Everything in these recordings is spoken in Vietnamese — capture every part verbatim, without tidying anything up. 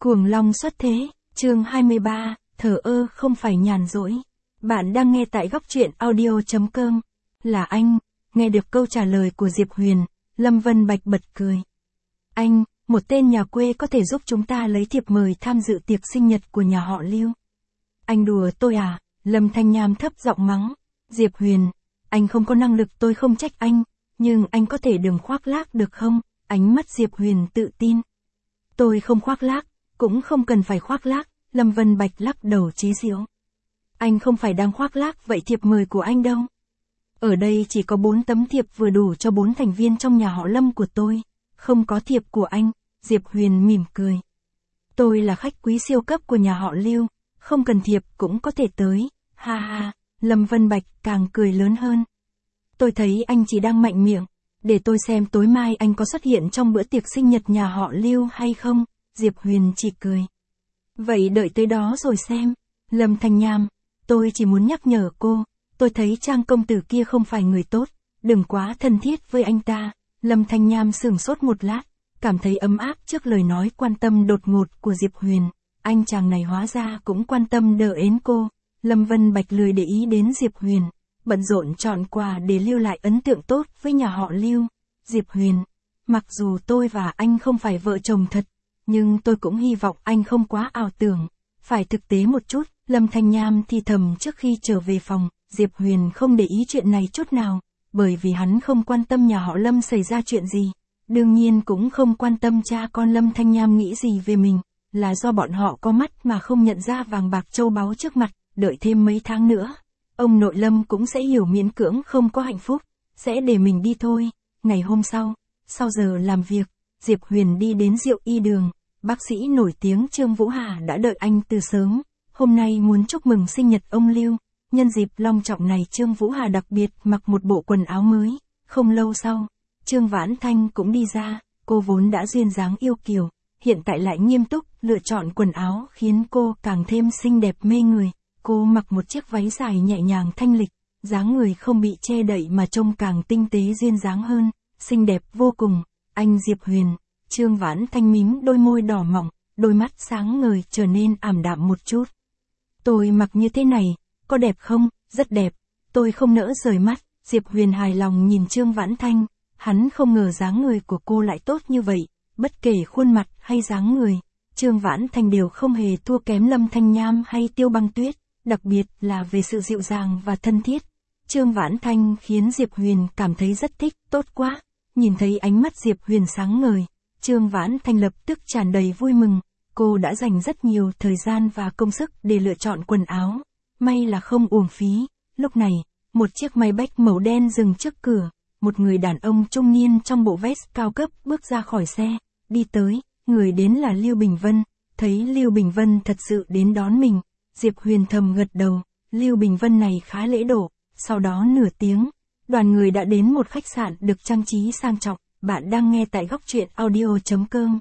Cuồng long xuất thế, chương hai mươi ba, thờ ơ không phải nhàn rỗi. Bạn đang nghe tại góc truyện audio chấm com. Là anh, nghe được câu trả lời của Diệp Huyền, Lâm Vân Bạch bật cười. Anh, một tên nhà quê có thể giúp chúng ta lấy thiệp mời tham dự tiệc sinh nhật của nhà họ Lưu. Anh đùa tôi à? Lâm Thanh Nham thấp giọng mắng. Diệp Huyền, anh không có năng lực tôi không trách anh, nhưng anh có thể đừng khoác lác được không? Ánh mắt Diệp Huyền tự tin. Tôi không khoác lác, cũng không cần phải khoác lác, Lâm Vân Bạch lắc đầu chế giễu. Anh không phải đang khoác lác vậy thiệp mời của anh đâu. Ở đây chỉ có bốn tấm thiệp vừa đủ cho bốn thành viên trong nhà họ Lâm của tôi, không có thiệp của anh, Diệp Huyền mỉm cười. Tôi là khách quý siêu cấp của nhà họ Lưu, không cần thiệp cũng có thể tới, ha ha, Lâm Vân Bạch càng cười lớn hơn. Tôi thấy anh chỉ đang mạnh miệng, để tôi xem tối mai anh có xuất hiện trong bữa tiệc sinh nhật nhà họ Lưu hay không, Diệp Huyền chỉ cười. Vậy đợi tới đó rồi xem, Lâm Thanh Nham, tôi chỉ muốn nhắc nhở cô, tôi thấy Trang công tử kia không phải người tốt, đừng quá thân thiết với anh ta. Lâm Thanh Nham sửng sốt một lát, cảm thấy ấm áp trước lời nói quan tâm đột ngột của Diệp Huyền, anh chàng này hóa ra cũng quan tâm đỡ ến cô. Lâm Vân Bạch lười để ý đến Diệp Huyền, bận rộn chọn quà để lưu lại ấn tượng tốt với nhà họ Lưu. Diệp Huyền, mặc dù tôi và anh không phải vợ chồng thật, nhưng tôi cũng hy vọng anh không quá ảo tưởng, phải thực tế một chút. Lâm Thanh Nham thì thầm trước khi trở về phòng. Diệp Huyền không để ý chuyện này chút nào, bởi vì hắn không quan tâm nhà họ Lâm xảy ra chuyện gì, đương nhiên cũng không quan tâm cha con Lâm Thanh Nham nghĩ gì về mình, là do bọn họ có mắt mà không nhận ra vàng bạc châu báu trước mặt, đợi thêm mấy tháng nữa, ông nội Lâm cũng sẽ hiểu miễn cưỡng không có hạnh phúc, sẽ để mình đi thôi. Ngày hôm sau, sau giờ làm việc, Diệp Huyền đi đến Diệu Y Đường, bác sĩ nổi tiếng Trương Vũ Hà đã đợi anh từ sớm, hôm nay muốn chúc mừng sinh nhật ông Lưu. Nhân dịp long trọng này Trương Vũ Hà đặc biệt mặc một bộ quần áo mới, không lâu sau, Trương Vãn Thanh cũng đi ra, cô vốn đã duyên dáng yêu kiều, hiện tại lại nghiêm túc, lựa chọn quần áo khiến cô càng thêm xinh đẹp mê người, cô mặc một chiếc váy dài nhẹ nhàng thanh lịch, dáng người không bị che đậy mà trông càng tinh tế duyên dáng hơn, xinh đẹp vô cùng. Anh Diệp Huyền, Trương Vãn Thanh mím đôi môi đỏ mọng, đôi mắt sáng ngời trở nên ảm đạm một chút. Tôi mặc như thế này, có đẹp không? Rất đẹp, tôi không nỡ rời mắt. Diệp Huyền hài lòng nhìn Trương Vãn Thanh, hắn không ngờ dáng người của cô lại tốt như vậy, bất kể khuôn mặt hay dáng người, Trương Vãn Thanh đều không hề thua kém Lâm Thanh Nham hay Tiêu Băng Tuyết, đặc biệt là về sự dịu dàng và thân thiết. Trương Vãn Thanh khiến Diệp Huyền cảm thấy rất thích, tốt quá. Nhìn thấy ánh mắt Diệp Huyền sáng ngời, Trương Vãn Thanh lập tức tràn đầy vui mừng, cô đã dành rất nhiều thời gian và công sức để lựa chọn quần áo. May là không uổng phí. Lúc này, một chiếc Maybach màu đen dừng trước cửa, một người đàn ông trung niên trong bộ vest cao cấp bước ra khỏi xe, đi tới, người đến là Lưu Bình Vân. Thấy Lưu Bình Vân thật sự đến đón mình, Diệp Huyền thầm gật đầu, Lưu Bình Vân này khá lễ độ. Sau đó nửa tiếng, đoàn người đã đến một khách sạn được trang trí sang trọng. Bạn đang nghe tại góc truyện audio chấm com.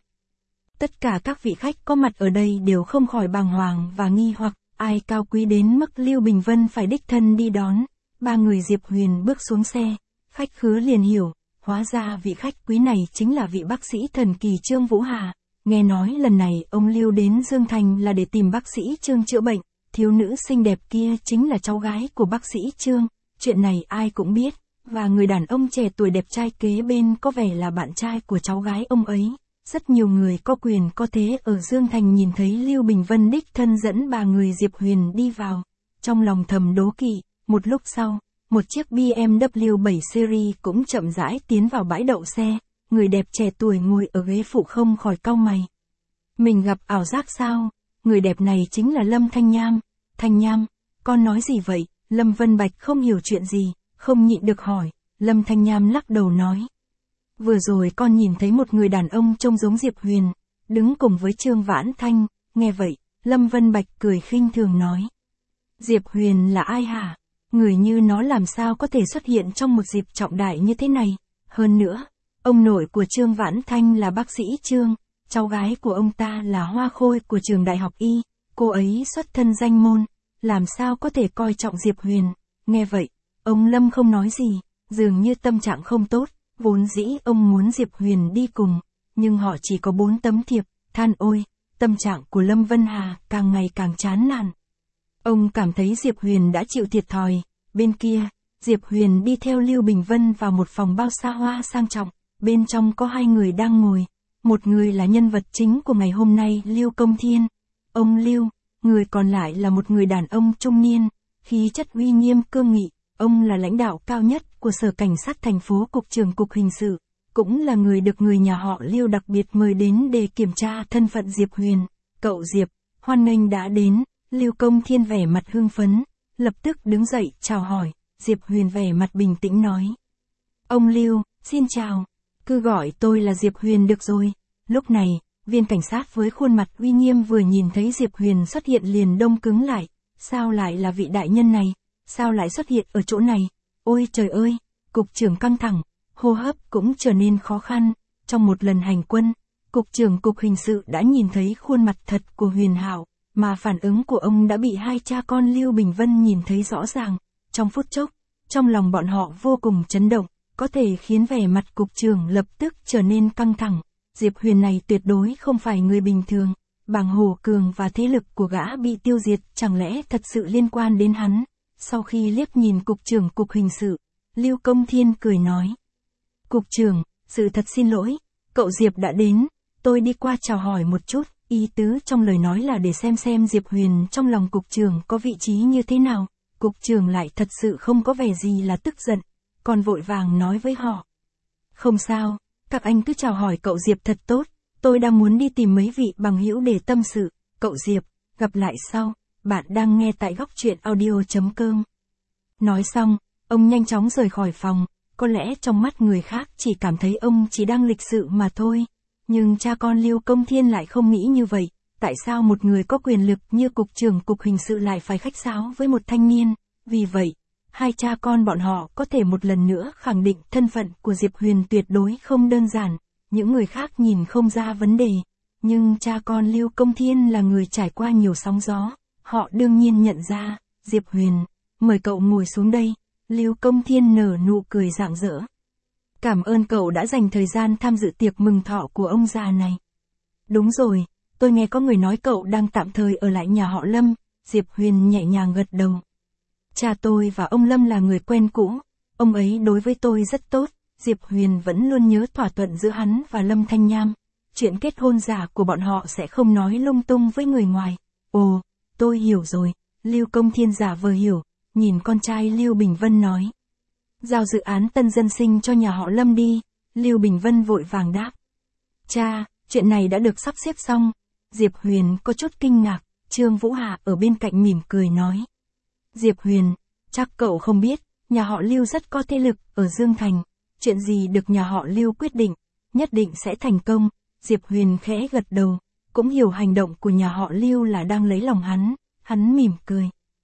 Tất cả các vị khách có mặt ở đây đều không khỏi bàng hoàng và nghi hoặc. Ai cao quý đến mức Lưu Bình Vân phải đích thân đi đón. Ba người Diệp Huyền bước xuống xe, khách khứa liền hiểu, hóa ra vị khách quý này chính là vị bác sĩ thần kỳ Trương Vũ Hà. Nghe nói lần này ông Lưu đến Dương Thành là để tìm bác sĩ Trương chữa bệnh, thiếu nữ xinh đẹp kia chính là cháu gái của bác sĩ Trương, chuyện này ai cũng biết, và người đàn ông trẻ tuổi đẹp trai kế bên có vẻ là bạn trai của cháu gái ông ấy. Rất nhiều người có quyền có thế ở Dương Thành nhìn thấy Lưu Bình Vân đích thân dẫn ba người Diệp Huyền đi vào, trong lòng thầm đố kỵ. Một lúc sau, một chiếc B M W bảy Series cũng chậm rãi tiến vào bãi đậu xe, người đẹp trẻ tuổi ngồi ở ghế phụ không khỏi cau mày. Mình gặp ảo giác sao? Người đẹp này chính là Lâm Thanh Nham. Thanh Nham, con nói gì vậy? Lâm Vân Bạch không hiểu chuyện gì, không nhịn được hỏi. Lâm Thanh Nham lắc đầu nói. Vừa rồi con nhìn thấy một người đàn ông trông giống Diệp Huyền, đứng cùng với Trương Vãn Thanh. Nghe vậy, Lâm Vân Bạch cười khinh thường nói. Diệp Huyền là ai hả? Người như nó làm sao có thể xuất hiện trong một dịp trọng đại như thế này? Hơn nữa, ông nội của Trương Vãn Thanh là bác sĩ Trương, cháu gái của ông ta là hoa khôi của trường đại học Y, cô ấy xuất thân danh môn, làm sao có thể coi trọng Diệp Huyền? Nghe vậy, ông Lâm không nói gì, dường như tâm trạng không tốt. Vốn dĩ ông muốn Diệp Huyền đi cùng, nhưng họ chỉ có bốn tấm thiệp, than ôi, tâm trạng của Lâm Vân Hà càng ngày càng chán nản. Ông cảm thấy Diệp Huyền đã chịu thiệt thòi. Bên kia, Diệp Huyền đi theo Lưu Bình Vân vào một phòng bao xa hoa sang trọng, bên trong có hai người đang ngồi. Một người là nhân vật chính của ngày hôm nay, Lưu Công Thiên. Ông Lưu, người còn lại là một người đàn ông trung niên, khí chất uy nghiêm cương nghị. Ông là lãnh đạo cao nhất của Sở Cảnh sát thành phố, Cục trưởng Cục Hình sự, cũng là người được người nhà họ Lưu đặc biệt mời đến để kiểm tra thân phận Diệp Huyền. Cậu Diệp, hoan nghênh đã đến. Lưu Công Thiên vẻ mặt hưng phấn, lập tức đứng dậy chào hỏi. Diệp Huyền vẻ mặt bình tĩnh nói: Ông Lưu, xin chào, cứ gọi tôi là Diệp Huyền được rồi. Lúc này, viên cảnh sát với khuôn mặt uy nghiêm vừa nhìn thấy Diệp Huyền xuất hiện liền đông cứng lại. Sao lại là vị đại nhân này? Sao lại xuất hiện ở chỗ này? Ôi trời ơi! Cục trưởng căng thẳng, hô hấp cũng trở nên khó khăn. Trong một lần hành quân, Cục trưởng Cục Hình sự đã nhìn thấy khuôn mặt thật của Huyền Hạo, mà phản ứng của ông đã bị hai cha con Lưu Bình Vân nhìn thấy rõ ràng. Trong phút chốc, trong lòng bọn họ vô cùng chấn động, có thể khiến vẻ mặt cục trưởng lập tức trở nên căng thẳng. Diệp Huyền này tuyệt đối không phải người bình thường. Bàng Hổ Cường và thế lực của gã bị tiêu diệt chẳng lẽ thật sự liên quan đến hắn? Sau khi liếc nhìn Cục trưởng Cục Hình sự, Lưu Công Thiên cười nói: Cục trưởng, sự thật xin lỗi, cậu Diệp đã đến, tôi đi qua chào hỏi một chút. Ý tứ trong lời nói là để xem xem Diệp Huyền trong lòng cục trưởng có vị trí như thế nào. Cục trưởng lại thật sự không có vẻ gì là tức giận, còn vội vàng nói với họ: Không sao, các anh cứ chào hỏi cậu Diệp thật tốt, tôi đang muốn đi tìm mấy vị bằng hữu để tâm sự. Cậu Diệp, gặp lại sau, bạn đang nghe tại góc truyện audio chấm com. Nói xong, ông nhanh chóng rời khỏi phòng, có lẽ trong mắt người khác chỉ cảm thấy ông chỉ đang lịch sự mà thôi. Nhưng cha con Lưu Công Thiên lại không nghĩ như vậy. Tại sao một người có quyền lực như Cục trưởng Cục Hình sự lại phải khách sáo với một thanh niên? Vì vậy, hai cha con bọn họ có thể một lần nữa khẳng định thân phận của Diệp Huyền tuyệt đối không đơn giản. Những người khác nhìn không ra vấn đề, nhưng cha con Lưu Công Thiên là người trải qua nhiều sóng gió. Họ đương nhiên nhận ra. Diệp Huyền, mời cậu ngồi xuống đây. Lưu Công Thiên nở nụ cười rạng rỡ. Cảm ơn cậu đã dành thời gian tham dự tiệc mừng thọ của ông già này. Đúng rồi, tôi nghe có người nói cậu đang tạm thời ở lại nhà họ Lâm. Diệp Huyền nhẹ nhàng gật đầu. Cha tôi và ông Lâm là người quen cũ, ông ấy đối với tôi rất tốt. Diệp Huyền vẫn luôn nhớ thỏa thuận giữa hắn và Lâm Thanh Nham. Chuyện kết hôn giả của bọn họ sẽ không nói lung tung với người ngoài. Ồ, tôi hiểu rồi. Lưu Công Thiên giả vờ hiểu, nhìn con trai Lưu Bình Vân nói: Giao dự án tân dân sinh cho nhà họ Lâm đi. Lưu Bình Vân vội vàng đáp: Cha, chuyện này đã được sắp xếp xong. Diệp Huyền có chút kinh ngạc. Trương Vũ Hà ở bên cạnh mỉm cười nói: Diệp Huyền, chắc cậu không biết, nhà họ Lưu rất có thế lực ở Dương Thành. Chuyện gì được nhà họ Lưu quyết định, nhất định sẽ thành công. Diệp Huyền khẽ gật đầu, cũng hiểu hành động của nhà họ Lưu là đang lấy lòng hắn. Hắn mỉm cười: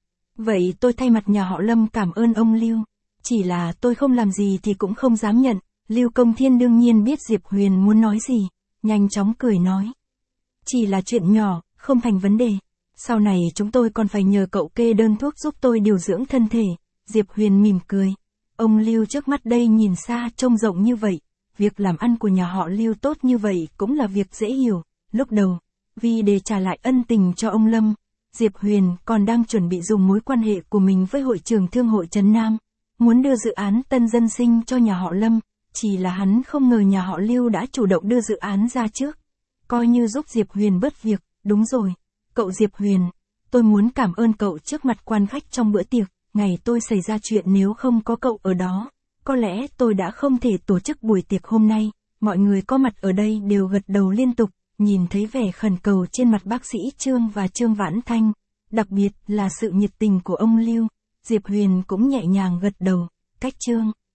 Vậy tôi thay mặt nhà họ Lâm cảm ơn ông Lưu. Chỉ là tôi không làm gì thì cũng không dám nhận. Lưu Công Thiên đương nhiên biết Diệp Huyền muốn nói gì, nhanh chóng cười nói: Chỉ là chuyện nhỏ, không thành vấn đề. Sau này chúng tôi còn phải nhờ cậu kê đơn thuốc giúp tôi điều dưỡng thân thể. Diệp Huyền mỉm cười. Ông Lưu trước mắt đây nhìn xa trông rộng như vậy. Việc làm ăn của nhà họ Lưu tốt như vậy cũng là việc dễ hiểu. Lúc đầu, vì để trả lại ân tình cho ông Lâm, Diệp Huyền còn đang chuẩn bị dùng mối quan hệ của mình với hội trưởng thương hội Trấn Nam, muốn đưa dự án tân dân sinh cho nhà họ Lâm. Chỉ là hắn không ngờ nhà họ Lưu đã chủ động đưa dự án ra trước, coi như giúp Diệp Huyền bớt việc. Đúng rồi, cậu Diệp Huyền, tôi muốn cảm ơn cậu trước mặt quan khách trong bữa tiệc. Ngày tôi xảy ra chuyện nếu không có cậu ở đó, có lẽ tôi đã không thể tổ chức buổi tiệc hôm nay. Mọi người có mặt ở đây đều gật đầu liên tục, nhìn thấy vẻ khẩn cầu trên mặt bác sĩ Trương và Trương Vãn Thanh, đặc biệt là sự nhiệt tình của ông Lưu. Diệp Huyền cũng nhẹ nhàng gật đầu. Cách Trương